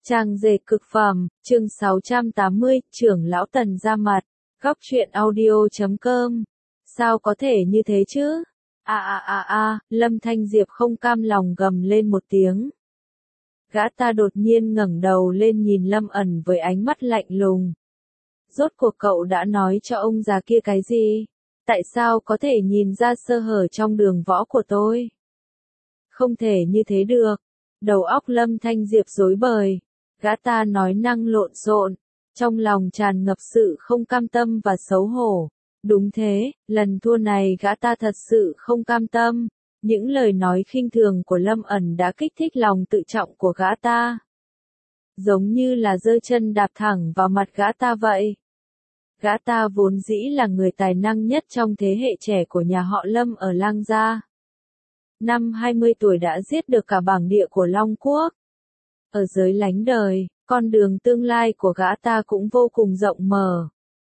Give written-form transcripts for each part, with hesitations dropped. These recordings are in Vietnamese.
Trang dệt cực phẩm, chương 680, trưởng lão Tần ra mặt, góc truyện audio.com. Sao có thể như thế chứ? Lâm Thanh Diệp không cam lòng gầm lên một tiếng. Gã ta đột nhiên ngẩng đầu lên nhìn Lâm ẩn với ánh mắt lạnh lùng. Rốt cuộc cậu đã nói cho ông già kia cái gì? Tại sao có thể nhìn ra sơ hở trong đường võ của tôi? Không thể như thế được. Đầu óc Lâm Thanh Diệp rối bời. Gã ta nói năng lộn xộn, trong lòng tràn ngập sự không cam tâm và xấu hổ. Đúng thế, lần thua này gã ta thật sự không cam tâm. Những lời nói khinh thường của Lâm ẩn đã kích thích lòng tự trọng của gã ta. Giống như là giơ chân đạp thẳng vào mặt gã ta vậy. Gã ta vốn dĩ là người tài năng nhất trong thế hệ trẻ của nhà họ Lâm ở Lang Gia. Năm 20 tuổi đã giết được cả bảng địa của Long Quốc. Ở giới lánh đời, con đường tương lai của gã ta cũng vô cùng rộng mở.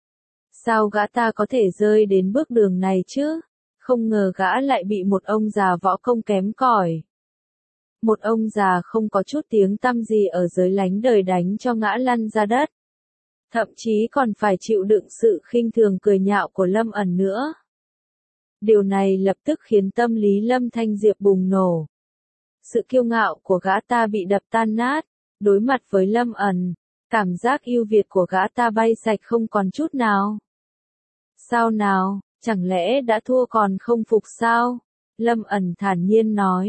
Sao gã ta có thể rơi đến bước đường này chứ? Không ngờ gã lại bị một ông già võ công kém cỏi. Một ông già không có chút tiếng tăm gì ở giới lánh đời đánh cho ngã lăn ra đất. Thậm chí còn phải chịu đựng sự khinh thường cười nhạo của Lâm ẩn nữa. Điều này lập tức khiến tâm lý Lâm Thanh Diệp bùng nổ. Sự kiêu ngạo của gã ta bị đập tan nát, đối mặt với Lâm ẩn, cảm giác ưu việt của gã ta bay sạch không còn chút nào. Sao nào, chẳng lẽ đã thua còn không phục sao? Lâm ẩn thản nhiên nói.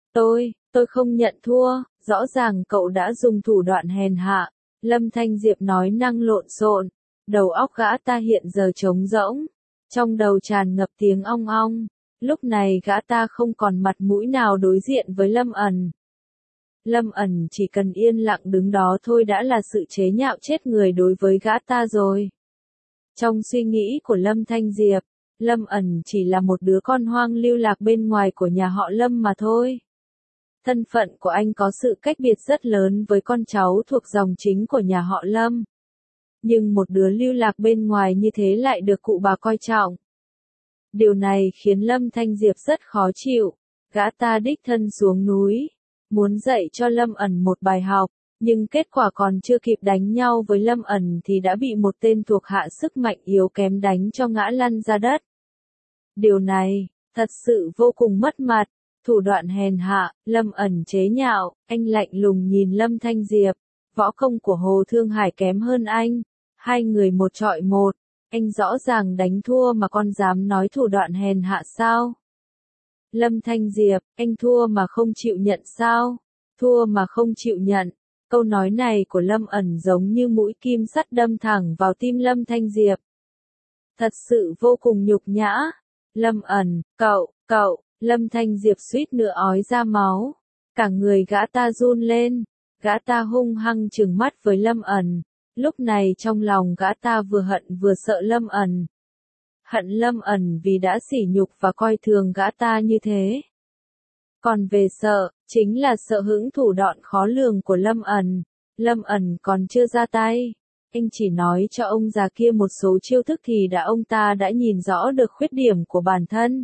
Tôi không nhận thua, rõ ràng cậu đã dùng thủ đoạn hèn hạ. Lâm Thanh Diệp nói năng lộn xộn, đầu óc gã ta hiện giờ trống rỗng, trong đầu tràn ngập tiếng ong ong. Lúc này gã ta không còn mặt mũi nào đối diện với Lâm ẩn. Lâm ẩn chỉ cần yên lặng đứng đó thôi đã là sự chế nhạo chết người đối với gã ta rồi. Trong suy nghĩ của Lâm Thanh Diệp, Lâm ẩn chỉ là một đứa con hoang lưu lạc bên ngoài của nhà họ Lâm mà thôi. Thân phận của anh có sự cách biệt rất lớn với con cháu thuộc dòng chính của nhà họ Lâm. Nhưng một đứa lưu lạc bên ngoài như thế lại được cụ bà coi trọng. Điều này khiến Lâm Thanh Diệp rất khó chịu. Gã ta đích thân xuống núi, muốn dạy cho Lâm ẩn một bài học, nhưng kết quả còn chưa kịp đánh nhau với Lâm ẩn thì đã bị một tên thuộc hạ sức mạnh yếu kém đánh cho ngã lăn ra đất. Điều này, thật sự vô cùng mất mặt, thủ đoạn hèn hạ, Lâm ẩn chế nhạo, anh lạnh lùng nhìn Lâm Thanh Diệp, võ công của Hồ Thương Hải kém hơn anh, hai người một chọi một. Anh rõ ràng đánh thua mà con dám nói thủ đoạn hèn hạ sao? Lâm Thanh Diệp, anh thua mà không chịu nhận sao? Thua mà không chịu nhận. Câu nói này của Lâm ẩn giống như mũi kim sắt đâm thẳng vào tim Lâm Thanh Diệp. Thật sự vô cùng nhục nhã. Lâm ẩn, cậu, Lâm Thanh Diệp suýt nữa ói ra máu. Cả người gã ta run lên. Gã ta hung hăng trừng mắt với Lâm ẩn. Lúc này trong lòng gã ta vừa hận vừa sợ Lâm ẩn. Hận Lâm ẩn vì đã sỉ nhục và coi thường gã ta như thế. Còn về sợ, chính là sợ hững thủ đoạn khó lường của Lâm ẩn. Lâm ẩn còn chưa ra tay. Anh chỉ nói cho ông già kia một số chiêu thức thì ông ta đã nhìn rõ được khuyết điểm của bản thân.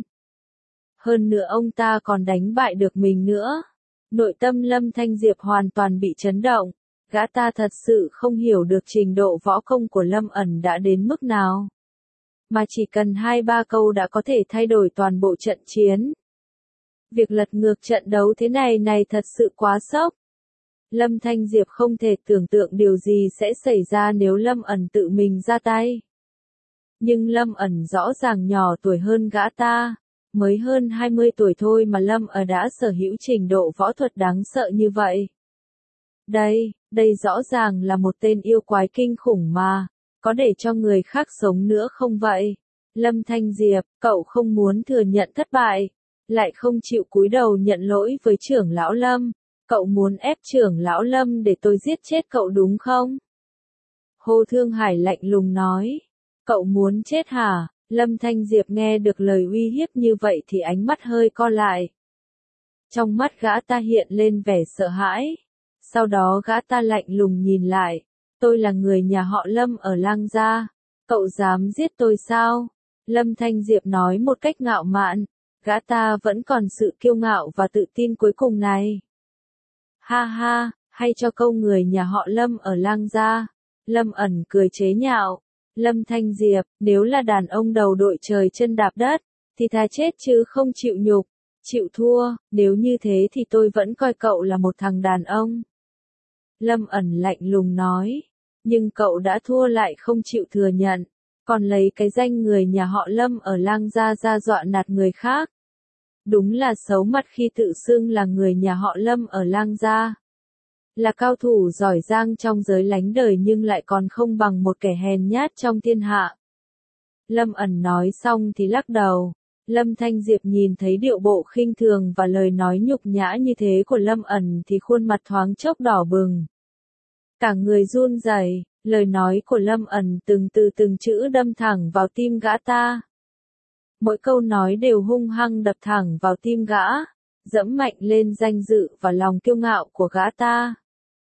Hơn nữa ông ta còn đánh bại được mình nữa. Nội tâm Lâm Thanh Diệp hoàn toàn bị chấn động. Gã ta thật sự không hiểu được trình độ võ công của Lâm ẩn đã đến mức nào. Mà chỉ cần 2-3 câu đã có thể thay đổi toàn bộ trận chiến. Việc lật ngược trận đấu thế này thật sự quá sốc. Lâm Thanh Diệp không thể tưởng tượng điều gì sẽ xảy ra nếu Lâm ẩn tự mình ra tay. Nhưng Lâm ẩn rõ ràng nhỏ tuổi hơn gã ta. Mới hơn 20 tuổi thôi mà Lâm ẩn đã sở hữu trình độ võ thuật đáng sợ như vậy. Đây rõ ràng là một tên yêu quái kinh khủng mà, có để cho người khác sống nữa không vậy? Lâm Thanh Diệp, cậu không muốn thừa nhận thất bại, lại không chịu cúi đầu nhận lỗi với trưởng lão Lâm, cậu muốn ép trưởng lão Lâm để tôi giết chết cậu đúng không? Hồ Thương Hải lạnh lùng nói, cậu muốn chết hả? Lâm Thanh Diệp nghe được lời uy hiếp như vậy thì ánh mắt hơi co lại. Trong mắt gã ta hiện lên vẻ sợ hãi. Sau đó gã ta lạnh lùng nhìn lại. Tôi là người nhà họ Lâm ở Lang Gia. Cậu dám giết tôi sao? Lâm Thanh Diệp nói một cách ngạo mạn. Gã ta vẫn còn sự kiêu ngạo và tự tin cuối cùng này. Ha hay cho câu người nhà họ Lâm ở Lang gia. Lâm ẩn cười chế nhạo. Lâm Thanh Diệp, nếu là đàn ông đầu đội trời chân đạp đất, thì thà chết chứ không chịu nhục, chịu thua, nếu như thế thì tôi vẫn coi cậu là một thằng đàn ông. Lâm ẩn lạnh lùng nói, nhưng cậu đã thua lại không chịu thừa nhận, còn lấy cái danh người nhà họ Lâm ở Lang gia ra dọa nạt người khác. Đúng là xấu mặt khi tự xưng là người nhà họ Lâm ở Lang gia. Là cao thủ giỏi giang trong giới lánh đời nhưng lại còn không bằng một kẻ hèn nhát trong thiên hạ. Lâm ẩn nói xong thì lắc đầu. Lâm Thanh Diệp nhìn thấy điệu bộ khinh thường và lời nói nhục nhã như thế của Lâm ẩn thì khuôn mặt thoáng chốc đỏ bừng. Cả người run rẩy, lời nói của Lâm ẩn từng từ từng chữ đâm thẳng vào tim gã ta. Mỗi câu nói đều hung hăng đập thẳng vào tim gã, dẫm mạnh lên danh dự và lòng kiêu ngạo của gã ta.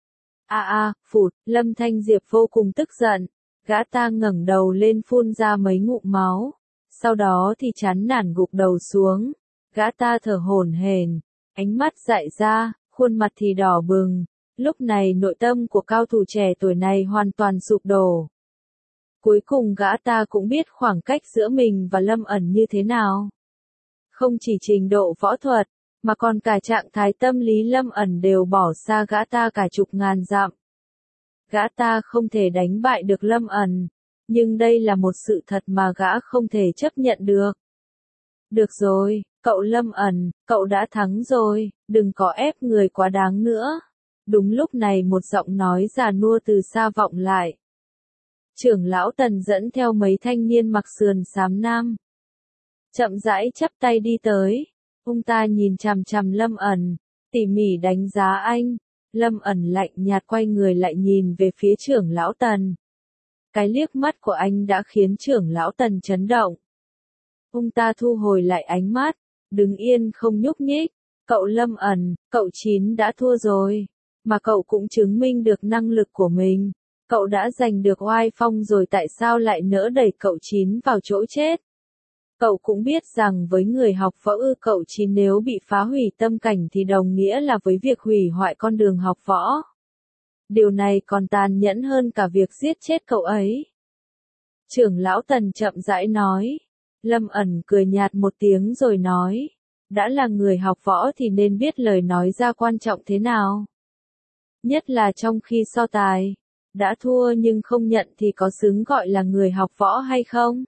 Phụt, Lâm Thanh Diệp vô cùng tức giận, gã ta ngẩng đầu lên phun ra mấy ngụm máu, sau đó thì chán nản gục đầu xuống, gã ta thở hổn hển, ánh mắt dại ra, khuôn mặt thì đỏ bừng, lúc này nội tâm của cao thủ trẻ tuổi này hoàn toàn sụp đổ. Cuối cùng gã ta cũng biết khoảng cách giữa mình và Lâm ẩn như thế nào. Không chỉ trình độ võ thuật, mà còn cả trạng thái tâm lý Lâm ẩn đều bỏ xa gã ta cả chục ngàn dặm. Gã ta không thể đánh bại được Lâm ẩn, nhưng đây là một sự thật mà gã không thể chấp nhận được. Được rồi, cậu Lâm ẩn, cậu đã thắng rồi, đừng có ép người quá đáng nữa. Đúng lúc này một giọng nói già nua từ xa vọng lại. Trưởng lão Tần dẫn theo mấy thanh niên mặc sườn xám nam. Chậm rãi chắp tay đi tới. Ông ta nhìn chằm chằm Lâm ẩn, tỉ mỉ đánh giá anh. Lâm ẩn lạnh nhạt quay người lại nhìn về phía trưởng lão Tần. Cái liếc mắt của anh đã khiến trưởng lão Tần chấn động. Ông ta thu hồi lại ánh mắt, đứng yên không nhúc nhích. Cậu Lâm ẩn, cậu Chín đã thua rồi, mà cậu cũng chứng minh được năng lực của mình. Cậu đã giành được oai phong rồi tại sao lại nỡ đẩy cậu Chín vào chỗ chết? Cậu cũng biết rằng với người học võ cậu Chín nếu bị phá hủy tâm cảnh thì đồng nghĩa là với việc hủy hoại con đường học võ. Điều này còn tàn nhẫn hơn cả việc giết chết cậu ấy. Trưởng lão Tần chậm rãi nói. Lâm ẩn cười nhạt một tiếng rồi nói. Đã là người học võ thì nên biết lời nói ra quan trọng thế nào. Nhất là trong khi so tài. Đã thua nhưng không nhận thì có xứng gọi là người học võ hay không?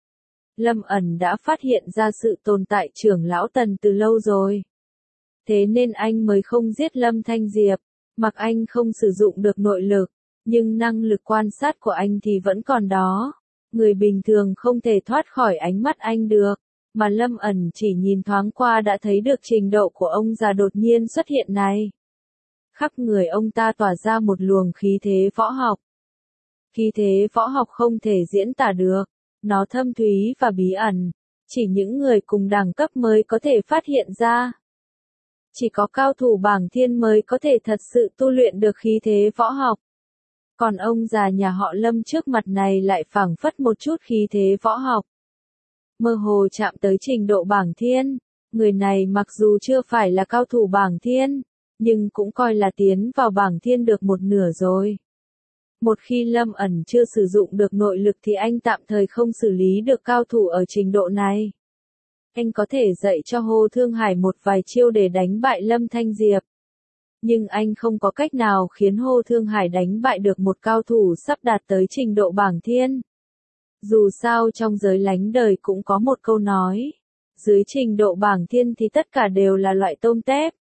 Lâm ẩn đã phát hiện ra sự tồn tại trưởng lão Tần từ lâu rồi. Thế nên anh mới không giết Lâm Thanh Diệp, mặc anh không sử dụng được nội lực, nhưng năng lực quan sát của anh thì vẫn còn đó. Người bình thường không thể thoát khỏi ánh mắt anh được, mà Lâm ẩn chỉ nhìn thoáng qua đã thấy được trình độ của ông già đột nhiên xuất hiện này. Khắp người ông ta tỏa ra một luồng khí thế võ học. Khí thế võ học không thể diễn tả được, nó thâm thúy và bí ẩn, chỉ những người cùng đẳng cấp mới có thể phát hiện ra. Chỉ có cao thủ bảng thiên mới có thể thật sự tu luyện được khí thế võ học. Còn ông già nhà họ Lâm trước mặt này lại phảng phất một chút khí thế võ học. Mơ hồ chạm tới trình độ bảng thiên, người này mặc dù chưa phải là cao thủ bảng thiên, nhưng cũng coi là tiến vào bảng thiên được một nửa rồi. Một khi Lâm ẩn chưa sử dụng được nội lực thì anh tạm thời không xử lý được cao thủ ở trình độ này. Anh có thể dạy cho Hồ Thương Hải một vài chiêu để đánh bại Lâm Thanh Diệp. Nhưng anh không có cách nào khiến Hồ Thương Hải đánh bại được một cao thủ sắp đạt tới trình độ bảng thiên. Dù sao trong giới lánh đời cũng có một câu nói. Dưới trình độ bảng thiên thì tất cả đều là loại tôm tép.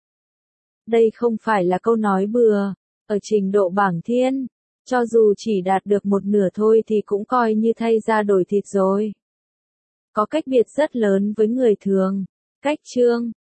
Đây không phải là câu nói bừa. Ở trình độ bảng thiên, cho dù chỉ đạt được một nửa thôi thì cũng coi như thay da đổi thịt rồi. Có cách biệt rất lớn với người thường. Cách chương